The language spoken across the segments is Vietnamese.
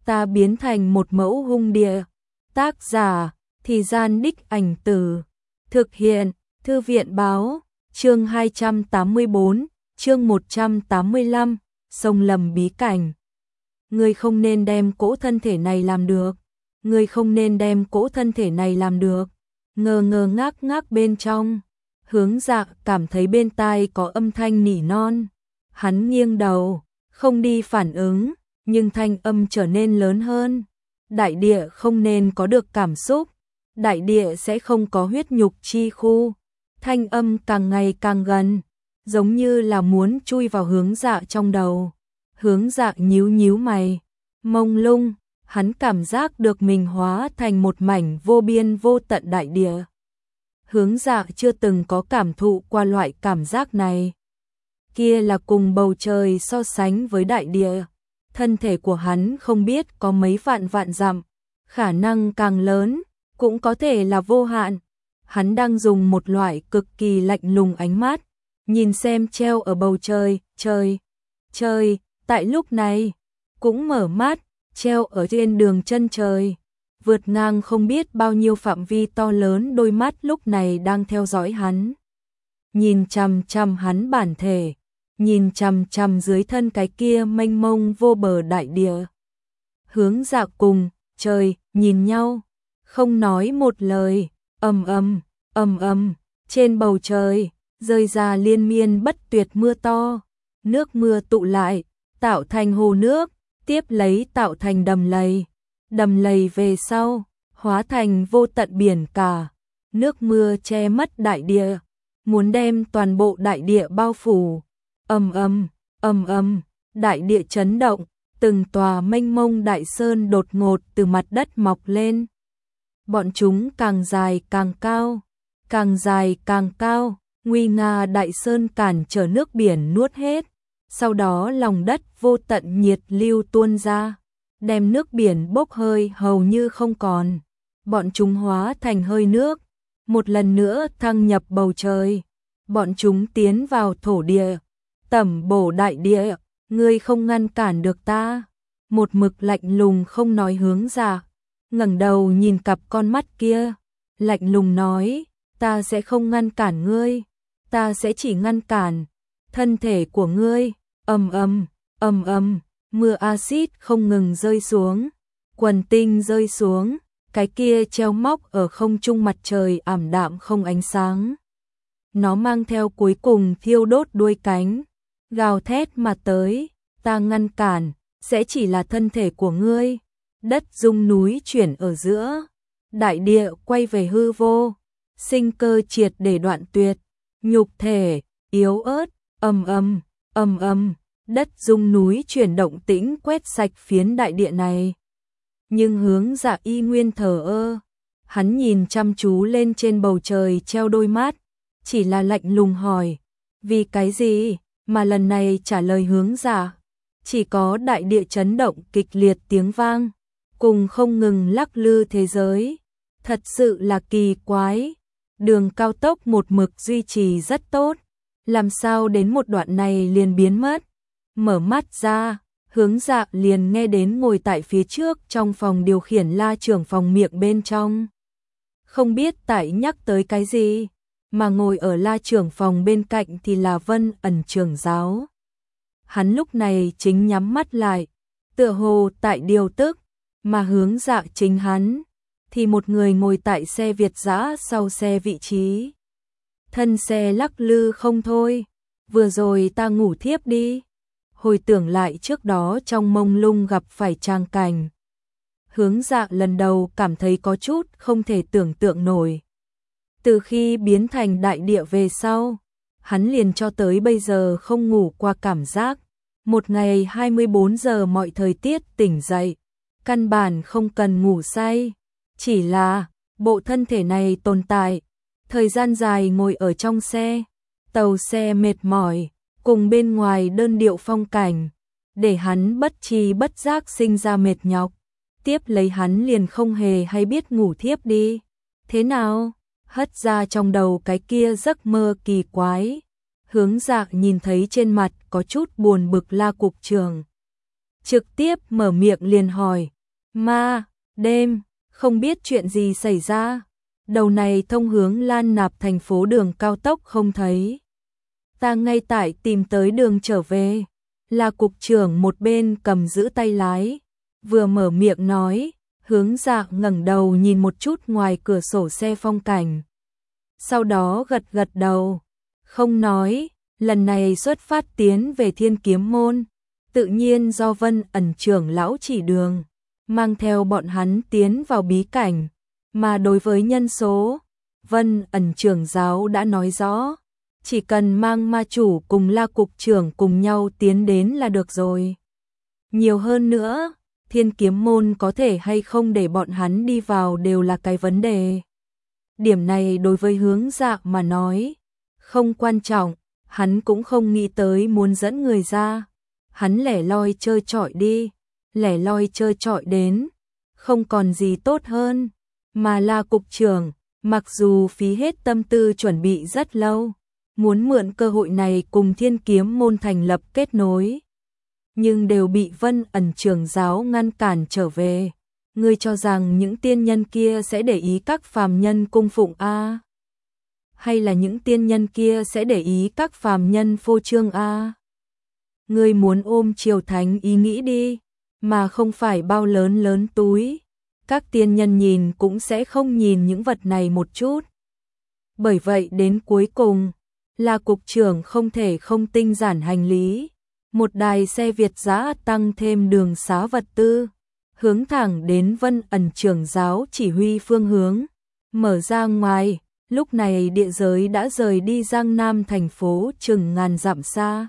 ta biến thành một mẫu hung địa. Tác giả, Thì Gian Đích Ảnh Từ. Thực hiện, Thư viện báo, chương 284, chương 185, sông lầm bí cảnh. Ngươi không nên đem cỗ thân thể này làm được. Ngươi không nên đem cỗ thân thể này làm được. Ngơ ngơ ngác ngác bên trong. Hướng Dạ cảm thấy bên tai có âm thanh nỉ non. Hắn nghiêng đầu, không đi phản ứng, nhưng thanh âm trở nên lớn hơn. Đại địa không nên có được cảm xúc. Đại địa sẽ không có huyết nhục chi khu. Thanh âm càng ngày càng gần, giống như là muốn chui vào Hướng Dạ trong đầu. Hướng Dạ nhíu nhíu mày, mông lung, hắn cảm giác được mình hóa thành một mảnh vô biên vô tận đại địa. Hướng Dạ chưa từng có cảm thụ qua loại cảm giác này. Kia là cùng bầu trời so sánh với đại địa. Thân thể của hắn không biết có mấy vạn vạn dặm, khả năng càng lớn, cũng có thể là vô hạn. Hắn đang dùng một loại cực kỳ lạnh lùng ánh mắt, nhìn xem treo ở bầu trời, trời, tại lúc này, cũng mở mắt, treo ở trên đường chân trời, vượt ngang không biết bao nhiêu phạm vi to lớn, đôi mắt lúc này đang theo dõi hắn. Nhìn chằm chằm hắn bản thể, nhìn chằm chằm dưới thân cái kia mênh mông vô bờ đại địa. Hướng Dạ cùng trời nhìn nhau, không nói một lời. Ầm ầm, trên bầu trời rơi ra liên miên bất tuyệt mưa to, nước mưa tụ lại, tạo thành hồ nước, tiếp lấy tạo thành đầm lầy về sau, hóa thành vô tận biển cả. Nước mưa che mất đại địa, muốn đem toàn bộ đại địa bao phủ. Ầm, đại địa chấn động, từng tòa mênh mông đại sơn đột ngột từ mặt đất mọc lên. Bọn chúng càng dài càng cao, càng dài càng cao, nguy nga đại sơn cản trở nước biển nuốt hết. Sau đó lòng đất vô tận nhiệt lưu tuôn ra, đem nước biển bốc hơi hầu như không còn. Bọn chúng hóa thành hơi nước, một lần nữa thăng nhập bầu trời. Bọn chúng tiến vào thổ địa, tẩm bổ đại địa. Ngươi không ngăn cản được ta. Một mực lạnh lùng không nói Hướng Dạ, ngẩng đầu nhìn cặp con mắt kia, lạnh lùng nói, ta sẽ không ngăn cản ngươi, ta sẽ chỉ ngăn cản thân thể của ngươi. Ầm, mưa axit không ngừng rơi xuống, quần tinh rơi xuống, cái kia treo móc ở không trung mặt trời ảm đạm không ánh sáng. Nó mang theo cuối cùng thiêu đốt đuôi cánh, gào thét mà tới, ta ngăn cản, sẽ chỉ là thân thể của ngươi. Đất rung núi chuyển ở giữa, đại địa quay về hư vô, sinh cơ triệt để đoạn tuyệt, nhục thể yếu ớt. Ầm, đất rung núi chuyển động tĩnh quét sạch phiến đại địa này. Nhưng Hướng Dạ y nguyên thờ ơ, hắn nhìn chăm chú lên trên bầu trời treo đôi mắt, chỉ là lạnh lùng hỏi, vì cái gì? Mà lần này trả lời Hướng Dạ chỉ có đại địa chấn động kịch liệt tiếng vang, cùng không ngừng lắc lư thế giới. Thật sự là kỳ quái, đường cao tốc một mực duy trì rất tốt, làm sao đến một đoạn này liền biến mất. Mở mắt ra, Hướng Dạ liền nghe đến ngồi tại phía trước trong phòng điều khiển La trưởng phòng miệng bên trong. Không biết tại nhắc tới cái gì, mà ngồi ở La trưởng phòng bên cạnh thì là Vân Ẩn trưởng giáo. Hắn lúc này chính nhắm mắt lại, tựa hồ tại điều tức, mà Hướng Dạ chính hắn thì một người ngồi tại xe Việt dã sau xe vị trí. Thân xe lắc lư không thôi, vừa rồi ta ngủ thiếp đi. Hồi tưởng lại trước đó trong mông lung gặp phải trang cảnh, Hướng Dạ lần đầu cảm thấy có chút không thể tưởng tượng nổi. Từ khi biến thành đại địa về sau, hắn liền cho tới bây giờ không ngủ qua cảm giác. Một ngày 24 giờ mọi thời tiết tỉnh dậy, căn bản không cần ngủ say. Chỉ là, bộ thân thể này tồn tại, thời gian dài ngồi ở trong xe, tàu xe mệt mỏi, cùng bên ngoài đơn điệu phong cảnh, để hắn bất tri bất giác sinh ra mệt nhọc. Tiếp lấy hắn liền không hề hay biết ngủ thiếp đi. Thế nào? Hất ra trong đầu cái kia giấc mơ kỳ quái. Hướng Dạ nhìn thấy trên mặt có chút buồn bực La cục trưởng. trực tiếp mở miệng liền hỏi, ma, đêm, không biết chuyện gì xảy ra, đầu này thông hướng Lan Nạp thành phố đường cao tốc không thấy. Ta ngay tại tìm tới đường trở về, là cục trưởng một bên cầm giữ tay lái, vừa mở miệng nói, Hướng Dạ ngẩng đầu nhìn một chút ngoài cửa sổ xe phong cảnh. Sau đó gật gật đầu, không nói, lần này xuất phát tiến về Thiên Kiếm Môn, tự nhiên do Vân Ẩn trưởng lão chỉ đường, mang theo bọn hắn tiến vào bí cảnh, mà đối với nhân số, Vân Ẩn trưởng giáo đã nói rõ, chỉ cần mang ma chủ cùng La cục trưởng cùng nhau tiến đến là được rồi. Nhiều hơn nữa, Thiên Kiếm Môn có thể hay không để bọn hắn đi vào đều là cái vấn đề. Điểm này đối với Hướng Dạ mà nói, không quan trọng, hắn cũng không nghĩ tới muốn dẫn người ra. Hắn lẻ loi chơi chọi đi, lẻ loi chơi chọi đến, không còn gì tốt hơn. Mà La cục trưởng, mặc dù phí hết tâm tư chuẩn bị rất lâu, muốn mượn cơ hội này cùng Thiên Kiếm Môn thành lập kết nối, nhưng đều bị Vân Ẩn trưởng giáo ngăn cản trở về. Ngươi cho rằng những tiên nhân kia sẽ để ý các phàm nhân cung phụng a? Hay là những tiên nhân kia sẽ để ý các phàm nhân phô trương a? Ngươi muốn ôm triều thánh ý nghĩ đi, mà không phải bao lớn lớn túi. Các tiên nhân nhìn cũng sẽ không nhìn những vật này một chút. Bởi vậy đến cuối cùng, là cục trưởng không thể không tinh giản hành lý. Một đài xe Việt giã tăng thêm đường xá vật tư, hướng thẳng đến Vân Ẩn trưởng giáo chỉ huy phương hướng, mở ra ngoài. Lúc này địa giới đã rời đi Giang Nam thành phố chừng ngàn dặm xa.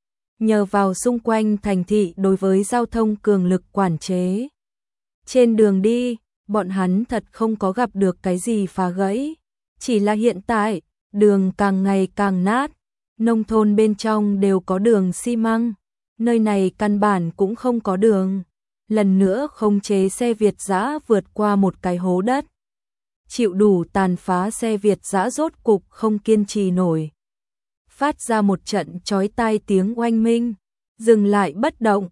Nhờ vào xung quanh thành thị đối với giao thông cường lực quản chế. Trên đường đi, bọn hắn thật không có gặp được cái gì phá gãy. Chỉ là hiện tại, đường càng ngày càng nát. Nông thôn bên trong đều có đường xi măng. Nơi này căn bản cũng không có đường. Lần nữa khống chế xe Việt giã vượt qua một cái hố đất. Chịu đủ tàn phá xe Việt giã rốt cục không kiên trì nổi. Phát ra một trận chói tai tiếng oanh minh. Dừng lại bất động.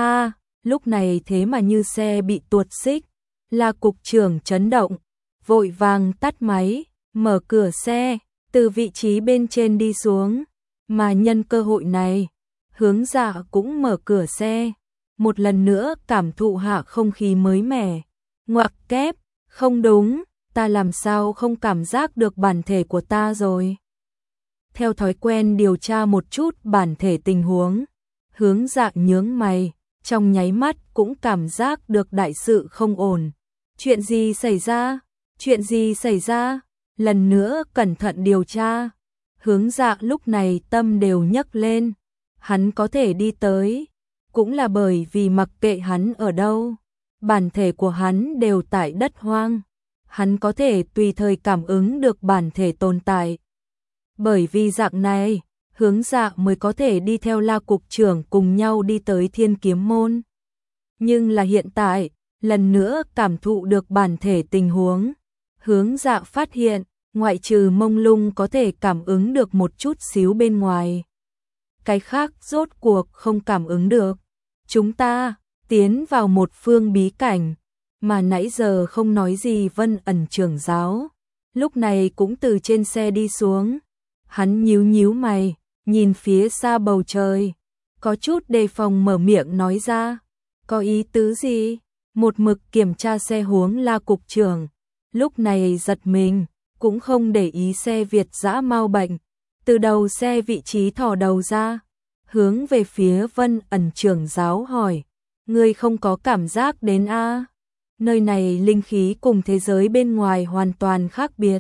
Lúc này thế mà như xe bị tuột xích. Là cục trưởng chấn động. Vội vàng tắt máy, mở cửa xe, từ vị trí bên trên đi xuống. Mà nhân cơ hội này, Hướng Dạ cũng mở cửa xe. Một lần nữa cảm thụ hạ không khí mới mẻ. Ngoặc kép, không đúng, ta làm sao không cảm giác được bản thể của ta rồi. Theo thói quen điều tra một chút bản thể tình huống, Hướng Dạ nhướng mày, trong nháy mắt cũng cảm giác được đại sự không ổn. Chuyện gì xảy ra? Chuyện gì xảy ra? Lần nữa cẩn thận điều tra. Hướng Dạ lúc này tâm đều nhấc lên. Hắn có thể đi tới, cũng là bởi vì mặc kệ hắn ở đâu, bản thể của hắn đều tại đất hoang. Hắn có thể tùy thời cảm ứng được bản thể tồn tại. Bởi vì dạng này, Hướng Dạ mới có thể đi theo La cục trưởng cùng nhau đi tới Thiên Kiếm Môn. Nhưng là hiện tại, lần nữa cảm thụ được bản thể tình huống, Hướng Dạ phát hiện, ngoại trừ mông lung có thể cảm ứng được một chút xíu bên ngoài. Cái khác rốt cuộc không cảm ứng được. Chúng ta tiến vào một phương bí cảnh, mà nãy giờ không nói gì Vân Ẩn trưởng giáo. Lúc này cũng từ trên xe đi xuống. Hắn nhíu nhíu mày, nhìn phía xa bầu trời. Có chút đề phòng mở miệng nói ra. Có ý tứ gì? Một mực kiểm tra xe huống La cục trưởng. Lúc này giật mình, cũng không để ý xe Việt giã mau bệnh. Từ đầu xe vị trí thò đầu ra, hướng về phía Vân Ẩn trưởng giáo hỏi. Ngươi không có cảm giác đến a? Nơi này linh khí cùng thế giới bên ngoài hoàn toàn khác biệt.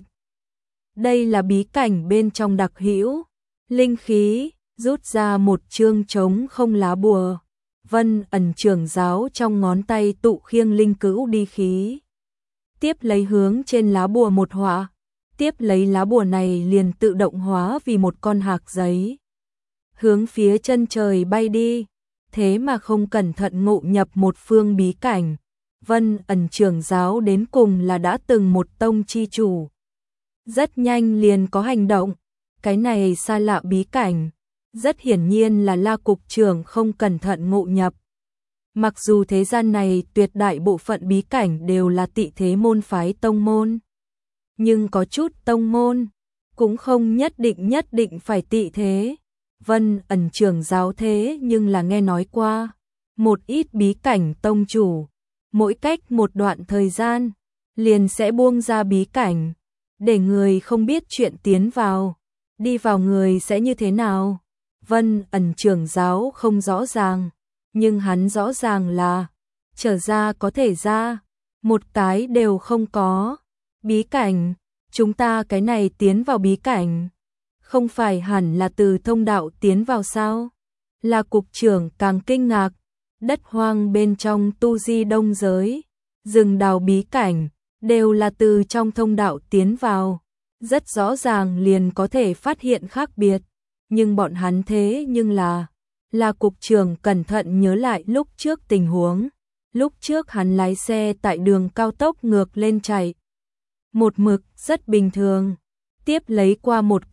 Đây là bí cảnh bên trong đặc hữu. Linh khí, rút ra một chương trống không lá bùa. Vân Ẩn trưởng giáo trong ngón tay tụ khiêng linh cữu đi khí. Tiếp lấy hướng trên lá bùa một họa. Tiếp lấy lá bùa này liền tự động hóa vì một con hạc giấy. Hướng phía chân trời bay đi. Thế mà không cẩn thận ngộ nhập một phương bí cảnh. Vân Ẩn trưởng giáo đến cùng là đã từng một tông chi chủ. Rất nhanh liền có hành động. Cái này xa lạ bí cảnh. Rất hiển nhiên là La cục trưởng không cẩn thận ngộ nhập. Mặc dù thế gian này tuyệt đại bộ phận bí cảnh đều là tị thế môn phái tông môn, nhưng có chút tông môn cũng không nhất định phải tị thế. Vân Ẩn trưởng giáo thế nhưng là nghe nói qua, một ít bí cảnh tông chủ, mỗi cách một đoạn thời gian, liền sẽ buông ra bí cảnh, để người không biết chuyện tiến vào, đi vào người sẽ như thế nào. Vân Ẩn trưởng giáo không rõ ràng, nhưng hắn rõ ràng là, trở ra có thể ra, một cái đều không có. Bí cảnh, chúng ta cái này tiến vào bí cảnh, không phải hẳn là từ thông đạo tiến vào sao? Là cục trưởng càng kinh ngạc, đất hoang bên trong tu di đông giới, rừng đào bí cảnh, đều là từ trong thông đạo tiến vào, rất rõ ràng liền có thể phát hiện khác biệt, nhưng bọn hắn thế nhưng là cục trưởng cẩn thận nhớ lại lúc trước tình huống, lúc trước hắn lái xe tại đường cao tốc ngược lên chạy, một mực rất bình thường, tiếp lấy qua một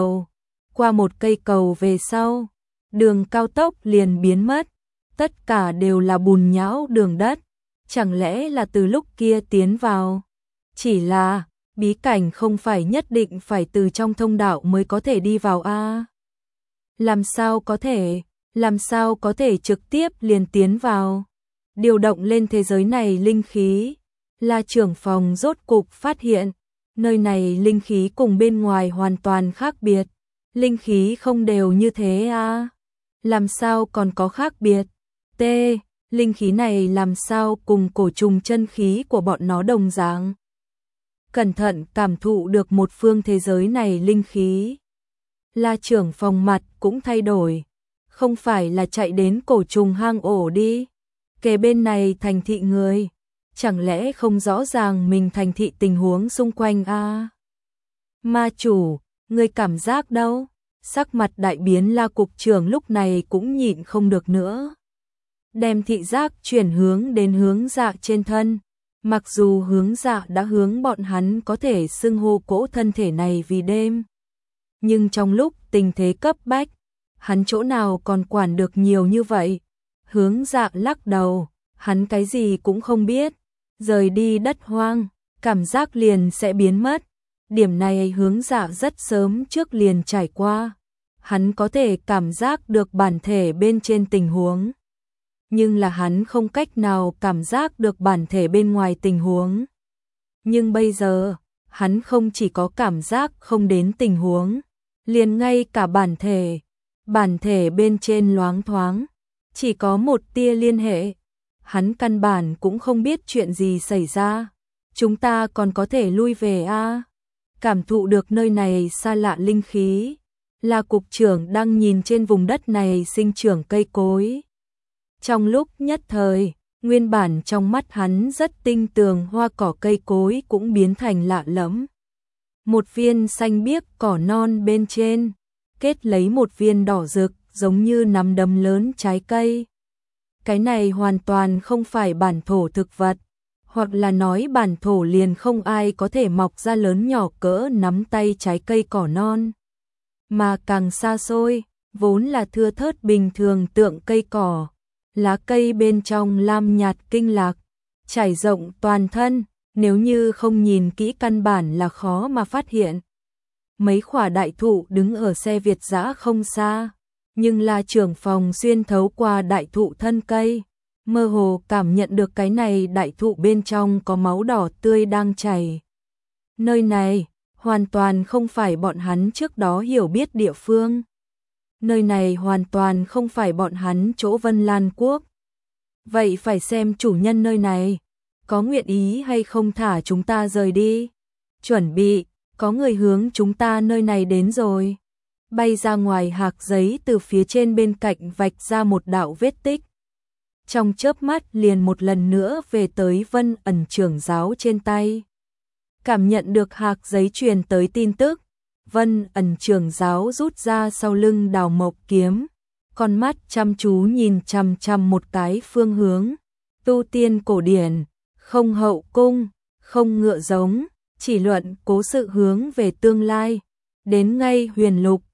cây cầu về sau, đường cao tốc liền biến mất, tất cả đều là bùn nhão đường đất, chẳng lẽ là từ lúc kia tiến vào, chỉ là bí cảnh không phải nhất định phải từ trong thông đạo mới có thể đi vào a? Làm sao có thể trực tiếp liền tiến vào? Điều động lên thế giới này linh khí, là trưởng phòng rốt cục phát hiện, nơi này linh khí cùng bên ngoài hoàn toàn khác biệt, linh khí không đều như thế a? Làm sao còn có khác biệt? T, linh khí này làm sao cùng cổ trùng chân khí của bọn nó đồng dạng? Cẩn thận cảm thụ được một phương thế giới này linh khí. La trưởng phòng mặt cũng thay đổi, không phải là chạy đến cổ trùng hang ổ đi, kề bên này thành thị người, chẳng lẽ không rõ ràng mình thành thị tình huống xung quanh a? Ma chủ, người cảm giác đâu? Sắc mặt đại biến La cục trưởng lúc này cũng nhịn không được nữa. Đem thị giác chuyển hướng đến hướng dạ trên thân. Mặc dù hướng dạ đã hướng bọn hắn có thể xưng hô cỗ thân thể này vì đêm. Nhưng trong lúc tình thế cấp bách, hắn chỗ nào còn quản được nhiều như vậy. Hướng dạ lắc đầu, hắn cái gì cũng không biết. Rời đi đất hoang, cảm giác liền sẽ biến mất. Điểm này hướng dạ rất sớm trước liền trải qua. Hắn có thể cảm giác được bản thể bên trên tình huống. Nhưng là hắn không cách nào cảm giác được bản thể bên ngoài tình huống. Nhưng bây giờ, hắn không chỉ có cảm giác không đến tình huống, liền ngay cả bản thể bên trên loáng thoáng, chỉ có một tia liên hệ. Hắn căn bản cũng không biết chuyện gì xảy ra. Chúng ta còn có thể lui về a? Cảm thụ được nơi này xa lạ linh khí, là cục trưởng đang nhìn trên vùng đất này sinh trưởng cây cối. Trong lúc nhất thời, nguyên bản trong mắt hắn rất tinh tường hoa cỏ cây cối cũng biến thành lạ lẫm. Một viên xanh biếc cỏ non bên trên, kết lấy một viên đỏ rực giống như nắm đấm lớn trái cây. Cái này hoàn toàn không phải bản thổ thực vật, hoặc là nói bản thổ liền không ai có thể mọc ra lớn nhỏ cỡ nắm tay trái cây cỏ non. Mà càng xa xôi, vốn là thưa thớt bình thường tượng cây cỏ. Lá cây bên trong lam nhạt kinh lạc, trải rộng toàn thân, nếu như không nhìn kỹ căn bản là khó mà phát hiện. Mấy khỏa đại thụ đứng ở xe Việt dã không xa, nhưng là trưởng phòng xuyên thấu qua đại thụ thân cây, mơ hồ cảm nhận được cái này đại thụ bên trong có máu đỏ tươi đang chảy. Nơi này, hoàn toàn không phải bọn hắn trước đó hiểu biết địa phương. Nơi này hoàn toàn không phải bọn hắn chỗ Vân Lan Quốc. Vậy phải xem chủ nhân nơi này, có nguyện ý hay không thả chúng ta rời đi. Chuẩn bị, có người hướng chúng ta nơi này đến rồi. Bay ra ngoài hạc giấy từ phía trên bên cạnh vạch ra một đạo vết tích. Trong chớp mắt liền một lần nữa về tới Vân Ẩn trưởng giáo trên tay. Cảm nhận được hạc giấy truyền tới tin tức, Vân Ẩn trưởng giáo rút ra sau lưng đào mộc kiếm, con mắt chăm chú nhìn chằm chằm một cái phương hướng. Tu tiên cổ điển, không hậu cung, không ngựa giống, chỉ luận cố sự hướng về tương lai. Đến ngay huyền lục,